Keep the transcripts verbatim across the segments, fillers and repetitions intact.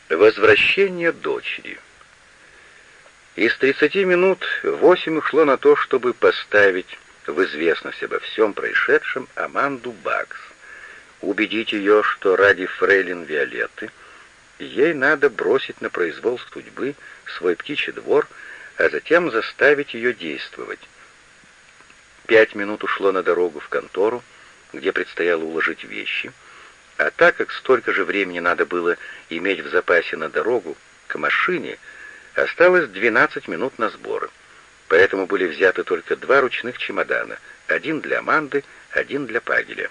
Возвращение дочери. Из тридцати минут восемь ушло на то, чтобы поставить в известность обо всем происшедшем Аманду Бакс, убедить ее, что ради фрейлин Виолетты ей надо бросить на произвол судьбы свой птичий двор, а затем заставить ее действовать. Пять минут ушло на дорогу в контору, где предстояло уложить вещи, а так как столько же времени надо было иметь в запасе на дорогу к машине, осталось двенадцать минут на сборы. Поэтому были взяты только два ручных чемодана, один для Аманды, один для Пагеля.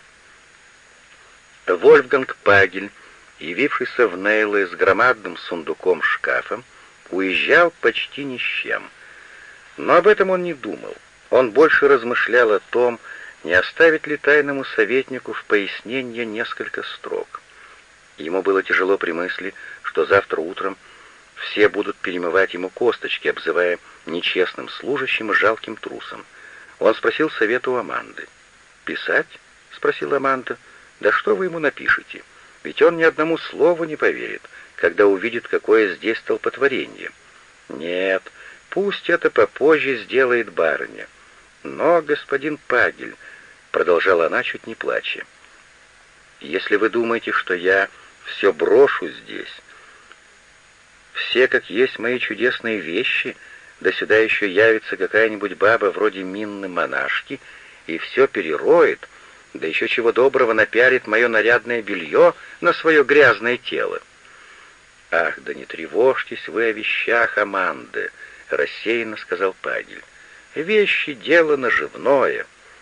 Вольфганг Пагель, явившийся в Нейле с громадным сундуком-шкафом, уезжал почти ни с чем. Но об этом он не думал. Он больше размышлял о том, не оставить ли тайному советнику в пояснение несколько строк. Ему было тяжело при мысли, что завтра утром все будут перемывать ему косточки, обзывая нечестным служащим и жалким трусом. Он спросил совета у Аманды. «Писать?» — спросила Аманда. «Да что вы ему напишете? Ведь он ни одному слову не поверит, когда увидит, какое здесь столпотворение. Нет, пусть это попозже сделает барыня. Но, господин Пагель, — продолжала она, чуть не плача, — если вы думаете, что я все брошу здесь, все как есть мои чудесные вещи, да сюда еще явится какая-нибудь баба вроде Минны монашки и все перероет, да еще чего доброго напялит мое нарядное белье на свое грязное тело. Ах, да не тревожьтесь вы о вещах, Аманды, — рассеянно сказал Пагель. Вещи — дело наживное.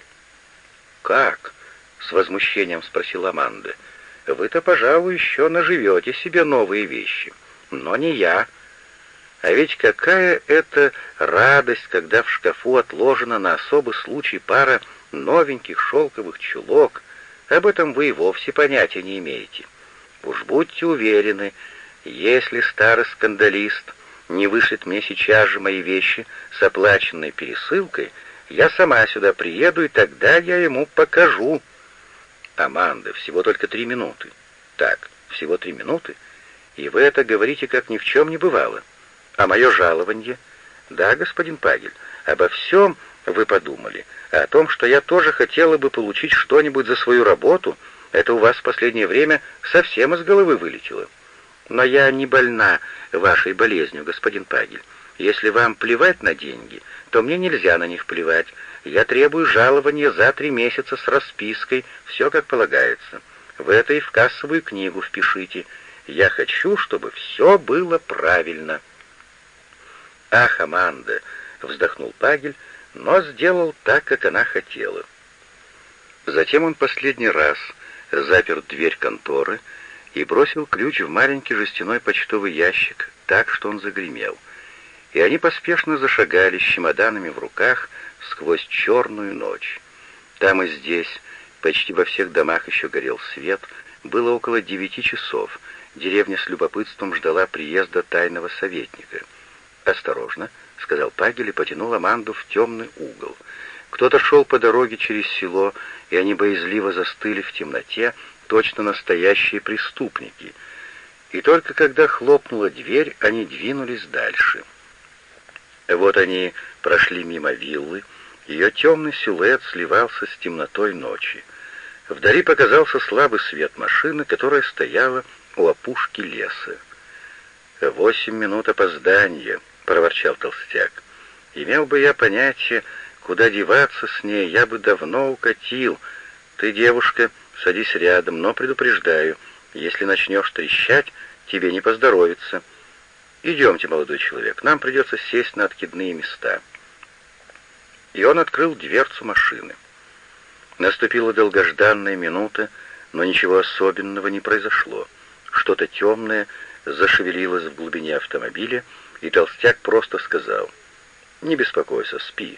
«Как?» — с возмущением спросила Аманда. «Вы-то, пожалуй, еще наживете себе новые вещи, но не я. А ведь какая это радость, когда в шкафу отложена на особый случай пара новеньких шелковых чулок. Об этом вы и вовсе понятия не имеете. Уж будьте уверены, если старый скандалист не вышлет мне сейчас же мои вещи с оплаченной пересылкой, я сама сюда приеду, и тогда я ему покажу». «Аманда, всего только три минуты». «Так, всего три минуты? И вы это говорите, как ни в чем не бывало. А мое жалование?» «Да, господин Пагель, обо всем вы подумали. А о том, что я тоже хотела бы получить что-нибудь за свою работу, это у вас в последнее время совсем из головы вылетело. Но я не больна вашей болезнью, господин Пагель. Если вам плевать на деньги, то мне нельзя на них плевать. Я требую жалования за три месяца с распиской, все как полагается. В это и в кассовую книгу впишите. Я хочу, чтобы все было правильно». «Ах, Аманда!» — вздохнул Пагель, но сделал так, как она хотела. Затем он последний раз запер дверь конторы и бросил ключ в маленький жестяной почтовый ящик так, что он загремел. И они поспешно зашагали с чемоданами в руках сквозь черную ночь. Там и здесь, почти во всех домах еще горел свет, было около девяти часов. Деревня с любопытством ждала приезда тайного советника. «Осторожно», — сказал Пагель и потянул Аманду в темный угол. Кто-то шел по дороге через село, и они боязливо застыли в темноте, точно настоящие преступники. И только когда хлопнула дверь, они двинулись дальше. Вот они прошли мимо виллы, ее темный силуэт сливался с темнотой ночи. Вдали показался слабый свет машины, которая стояла у опушки леса. «Восемь минут опоздания», — проворчал толстяк. «Имел бы я понятие, куда деваться с ней, я бы давно укатил. Ты, девушка, садись рядом, но предупреждаю, если начнешь трещать, тебе не поздоровится. Идемте, молодой человек, нам придется сесть на откидные места». И он открыл дверцу машины. Наступила долгожданная минута, но ничего особенного не произошло. Что-то темное зашевелилось в глубине автомобиля, и толстяк просто сказал: «Не беспокойся, спи».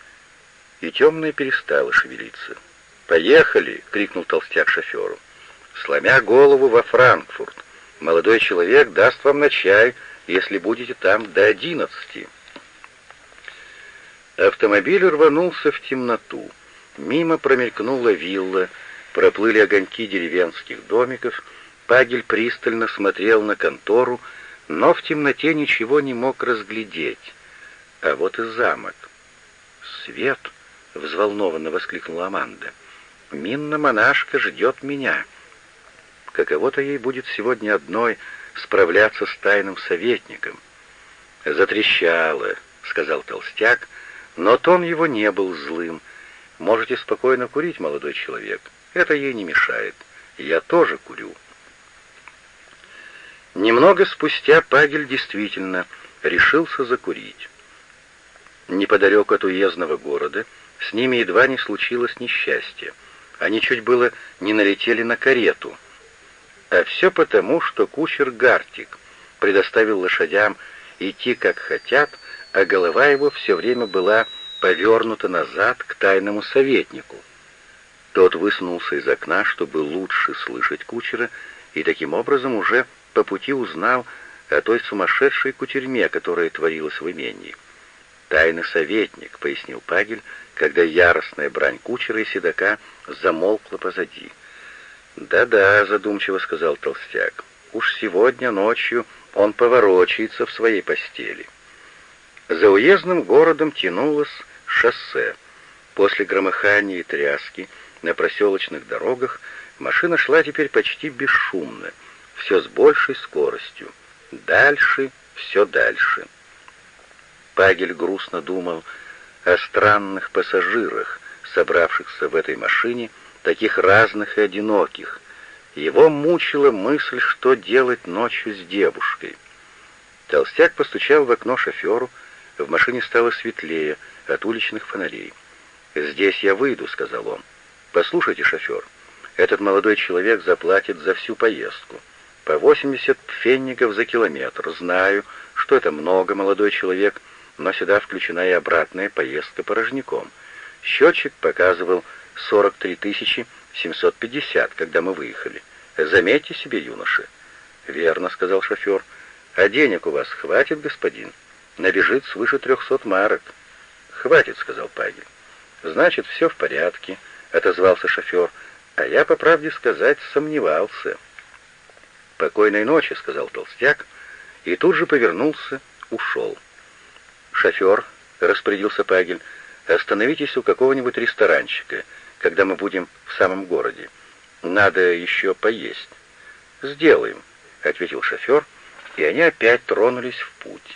И темное перестало шевелиться. «Поехали!» — крикнул толстяк шоферу. «Сломя голову во Франкфурт. Молодой человек даст вам на чай, если будете там до одиннадцати». Автомобиль рванулся в темноту. Мимо промелькнула вилла, проплыли огоньки деревенских домиков, Пагель пристально смотрел на контору, но в темноте ничего не мог разглядеть. А вот и замок. «Свет!» — взволнованно воскликнула Аманда. «Минна-монашка ждет меня. Каково-то ей будет сегодня одной справляться с тайным советником». «Затрещало», — сказал толстяк, но тон его не был злым. «Можете спокойно курить, молодой человек. Это ей не мешает. Я тоже курю». Немного спустя Пагель действительно решился закурить. Неподалеку от уездного города с ними едва не случилось несчастье. Они чуть было не налетели на карету. А все потому, что кучер Гартик предоставил лошадям идти как хотят, а голова его все время была повернута назад к тайному советнику. Тот высунулся из окна, чтобы лучше слышать кучера, и таким образом уже по пути узнал о той сумасшедшей кутерьме, которая творилась в имении. «Тайный советник», — пояснил Пагель, когда яростная брань кучера и седока замолкла позади. «Да-да», — задумчиво сказал толстяк, — «уж сегодня ночью он поворочается в своей постели». За уездным городом тянулось шоссе. После громыхания и тряски на проселочных дорогах машина шла теперь почти бесшумно, все с большей скоростью. Дальше, все дальше. Пагель грустно думал о странных пассажирах, собравшихся в этой машине, таких разных и одиноких. Его мучила мысль, что делать ночью с девушкой. Толстяк постучал в окно шоферу, в машине стало светлее от уличных фонарей. «Здесь я выйду», — сказал он. «Послушайте, шофер, этот молодой человек заплатит за всю поездку. По восемьдесят пфеннигов за километр. Знаю, что это много, молодой человек, но сюда включена и обратная поездка порожняком. Счетчик показывал сорок три тысячи семьсот пятьдесят, когда мы выехали. Заметьте себе, юноша». «Верно», — сказал шофер. «А денег у вас хватит, господин? Набежит свыше трехсот марок». «Хватит», — сказал Пагель. «Значит, все в порядке», — отозвался шофер. «А я, по правде сказать, сомневался». «Покойной ночи», — сказал толстяк, и тут же повернулся, ушел. «Шофер», — распорядился Пагель, — «остановитесь у какого-нибудь ресторанчика, когда мы будем в самом городе. Надо еще поесть». «Сделаем», — ответил шофер, и они опять тронулись в путь.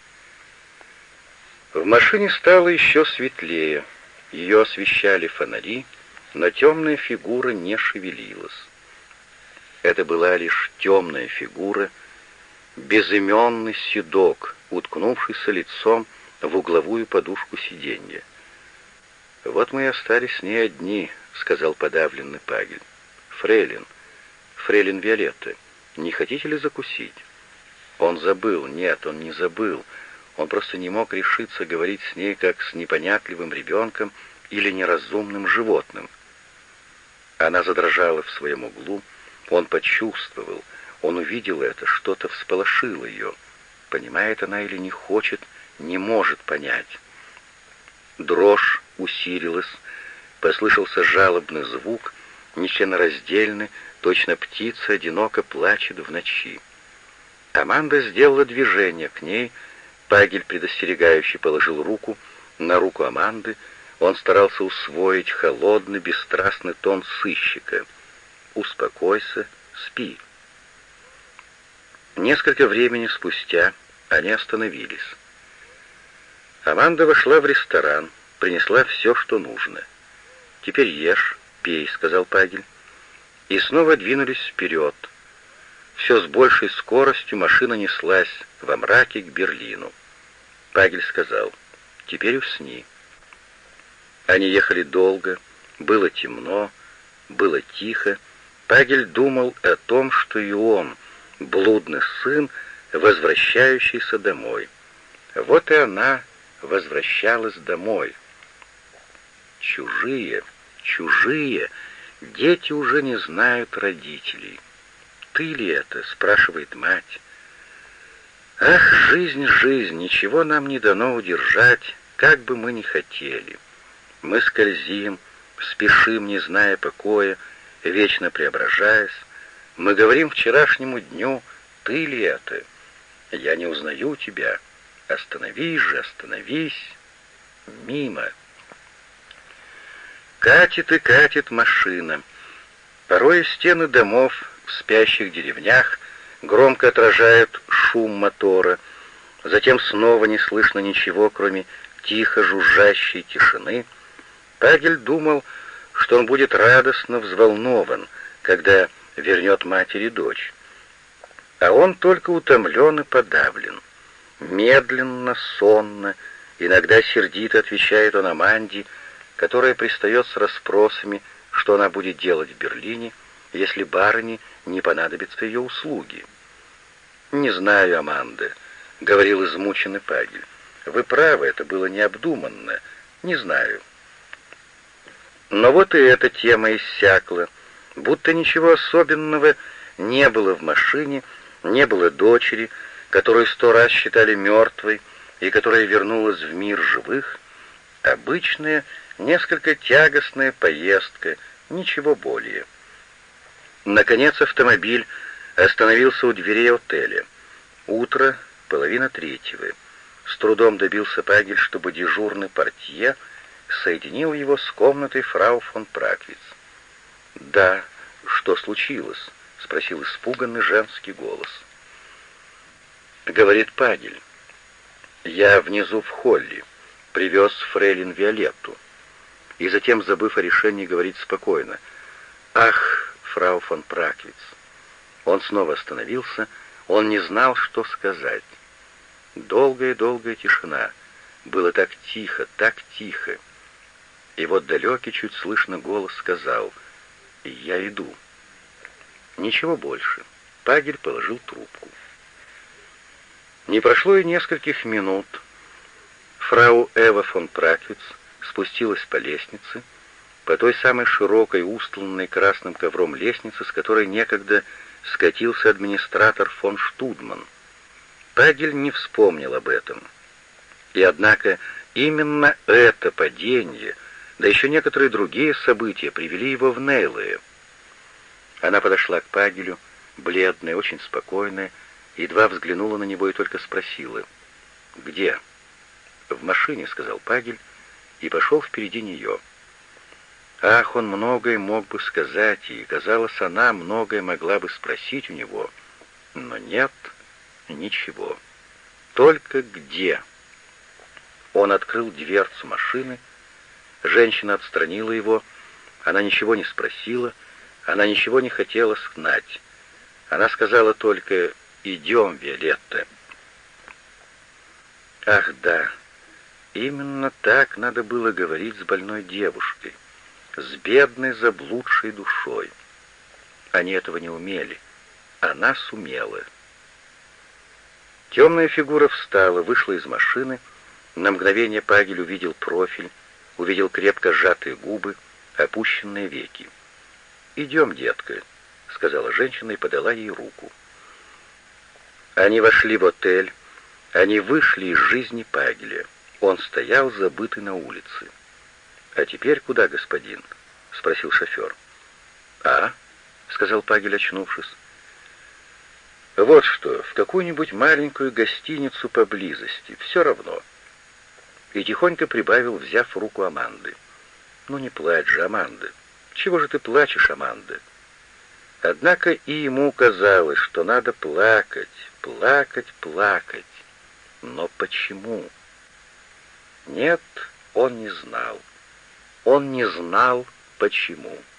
В машине стало еще светлее. Ее освещали фонари, но темная фигура не шевелилась. Это была лишь темная фигура, безыменный седок, уткнувшийся лицом в угловую подушку сиденья. «Вот мы и остались с ней одни», — сказал подавленный Пагель. «Фрейлин, фрейлин Виолетта, не хотите ли закусить?» Он забыл, нет, он не забыл. Он просто не мог решиться говорить с ней, как с непонятливым ребенком или неразумным животным. Она задрожала в своем углу, он почувствовал, он увидел это, что-то всполошило ее. Понимает она или не хочет, не может понять. Дрожь усилилась, послышался жалобный звук, нечленораздельный, точно птица одиноко плачет в ночи. Аманда сделала движение к ней, Пагель предостерегающе положил руку на руку Аманды, он старался усвоить холодный, бесстрастный тон сыщика. «Успокойся, спи». Несколько времени спустя они остановились. Аманда вошла в ресторан, принесла все, что нужно. «Теперь ешь, пей», — сказал Пагель. И снова двинулись вперед. Все с большей скоростью машина неслась во мраке к Берлину. Пагель сказал: «Теперь усни». Они ехали долго, было темно, было тихо. Пагель думал о том, что и он, блудный сын, возвращающийся домой. Вот и она возвращалась домой. Чужие, чужие, дети уже не знают родителей. «Ты ли это?» — спрашивает мать. «Ах, жизнь, жизнь, ничего нам не дано удержать, как бы мы ни хотели. Мы скользим, спешим, не зная покоя, вечно преображаясь. Мы говорим вчерашнему дню, ты ли это? Я не узнаю тебя. Остановись же, остановись. Мимо. Катит и катит машина. Порой стены домов в спящих деревнях громко отражают шум мотора. Затем снова не слышно ничего, кроме тихо жужжащей тишины. Пагель думал, что он будет радостно взволнован, когда вернет матери дочь. А он только утомлен и подавлен. Медленно, сонно, иногда сердито отвечает он Аманде, которая пристает с расспросами, что она будет делать в Берлине, если барыне не понадобятся ее услуги. «Не знаю, Аманда», — говорил измученный Пагель. «Вы правы, это было необдуманно. Не знаю». Но вот и эта тема иссякла, будто ничего особенного не было в машине, не было дочери, которую сто раз считали мертвой и которая вернулась в мир живых. Обычная, несколько тягостная поездка, ничего более. Наконец автомобиль остановился у дверей отеля. Утро, половина третьего. С трудом добился Пагель, чтобы дежурный портье соединил его с комнатой фрау фон Праквиц. «Да, что случилось?» — спросил испуганный женский голос. Говорит Пагель. «Я внизу в холле, привез фрейлин Виолетту». И затем, забыв о решении, говорит спокойно. «Ах, фрау фон Праквиц». Он снова остановился, он не знал, что сказать. Долгая-долгая тишина. Было так тихо, так тихо. И вот далекий, чуть слышно голос сказал: «Я иду». Ничего больше. Пагель положил трубку. Не прошло и нескольких минут. Фрау Эва фон Праквиц спустилась по лестнице, по той самой широкой, устланной красным ковром лестнице, с которой некогда скатился администратор фон Штудман. Пагель не вспомнил об этом. И однако именно это падение, да еще некоторые другие события привели его в Нейлое. Она подошла к Пагелю, бледная, очень спокойная, едва взглянула на него и только спросила: «Где?» «В машине», — сказал Пагель, и пошел впереди нее. Ах, он многое мог бы сказать, и, казалось, она многое могла бы спросить у него, но нет, ничего. Только где? Он открыл дверцу машины, женщина отстранила его, она ничего не спросила, она ничего не хотела знать. Она сказала только: «Идем, Виолетта». Ах, да, именно так надо было говорить с больной девушкой, с бедной заблудшей душой. Они этого не умели, она сумела. Темная фигура встала, вышла из машины. На мгновение Пагель увидел профиль, увидел крепко сжатые губы, опущенные веки. «Идем, детка», — сказала женщина и подала ей руку. Они вошли в отель, они вышли из жизни Пагеля. Он стоял, забытый на улице. «А теперь куда, господин?» — спросил шофер. «А?» — сказал Пагель, очнувшись. «Вот что, в какую-нибудь маленькую гостиницу поблизости, все равно». И тихонько прибавил, взяв руку Аманды. «Ну не плачь же, Аманда. Чего же ты плачешь, Аманда?» Однако и ему казалось, что надо плакать, плакать, плакать. Но почему? Нет, он не знал. Он не знал, почему.